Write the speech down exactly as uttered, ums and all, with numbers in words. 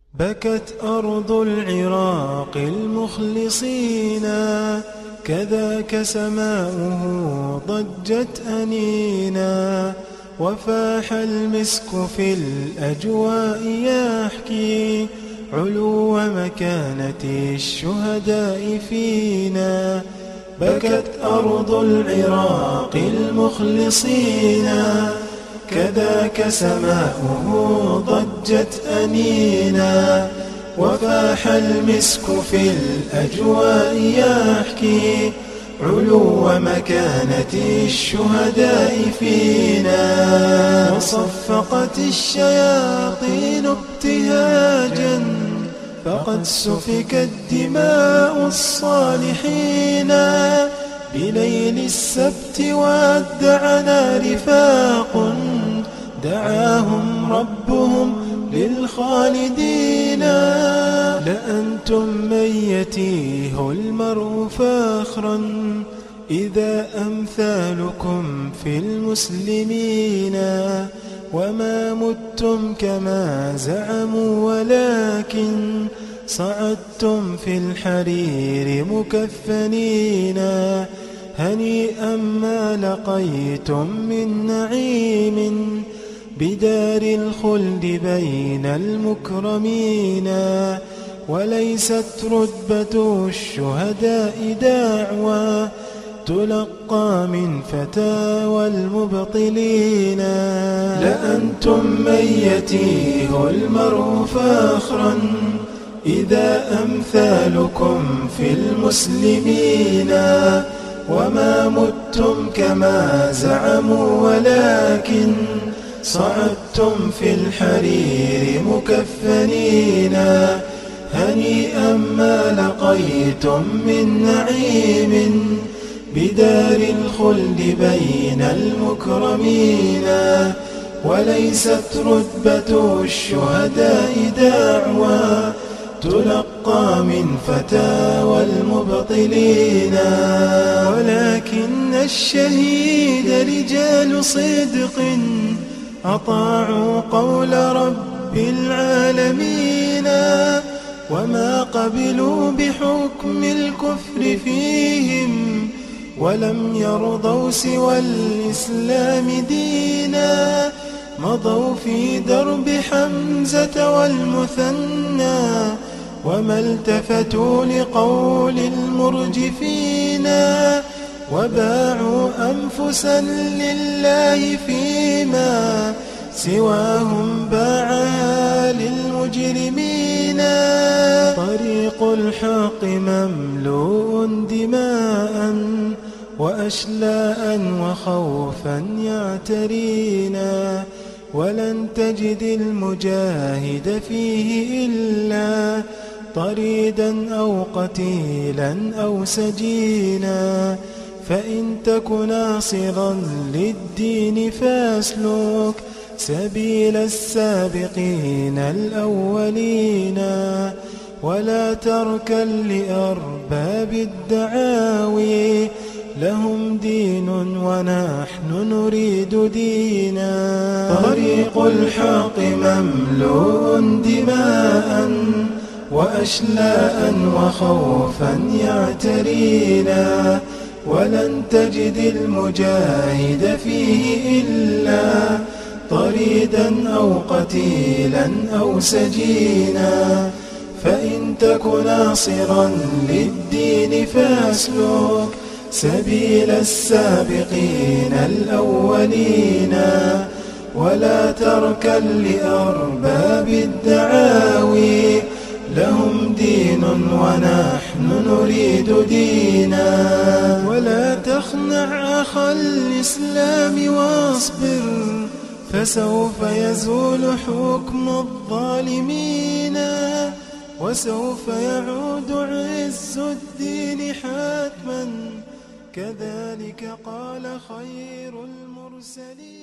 بكت أرض العراق المخلصين، كذاك سماؤه ضجت أنينا، وفاح المسك في الأجواء يحكي علو مكانة الشهداء فينا. بكت أرض العراق المخلصين، كذاك سماؤه ضجت أنينا، وفاح المسك في الأجواء يحكي علو مكانة الشهداء فينا. وصفقت الشياطين ابتهاجا، فقد سفكت دماء الصالحين. بليل السبت ودعنا رفاق، دعاهم ربهم للخالدين. لأنتم من يتيه المرء فاخرا، إذا أمثالكم في المسلمين. وما متم كما زعموا، ولكن صعدتم في الحرير مكفنين. هنيئا ما لقيتم من نعيم، بدار الخلد بين المكرمين. وليست رتبة الشهداء دعوى، تلقى من فتاوى المبطلين. لأنتم من يتيه المرء فاخرا، إذا أمثالكم في المسلمين. وما متم كما زعموا، ولكن صعدتم في الحرير مكفنين. هنيئا ما لقيتم من نعيم، بدار الخلد بين المكرمين. وليست رتبة الشهداء دعوى، تلقى من فتاوى المبطلين. ولكن الشهيد رجال صدق، أطاعوا قول رب العالمين. وما قبلوا بحكم الكفر فيهم، ولم يرضوا سوى الإسلام دينا. مضوا في درب حمزة والمثنى، وما التفتوا لقول المرجفين. وباعوا أنفسا لله فيما سواهم باعها للمجرمين. طريق الحق مملوء دماء، وأشلاء وخوفا يعترينا. ولن تجد المجاهد فيه إلا طريدا أو قتيلا أو سجينا. فإن تك ناصرا للدين فاسلك سبيل السابقين الأولين. ولا تركن لأرباب الدعاوي، لهم دين ونحن نريد دينا. طريق الحق مملوء دماء، وأشلاء وخوفا يعترينا. ولن تجد المجاهد فيه إلا طريدا أو قتيلا أو سجينا. فإن تك ناصرا للدين فاسلك سبيل السابقين الأولين. ولا تركن لأرباب الدعاوي، لهم دين ونحن نريد دينا. ولا تخنع أخا الإسلام واصبر، فسوف يزول حكم الظالمين. وسوف يعود عز الدين حتما، كذلك قال خير المرسلين.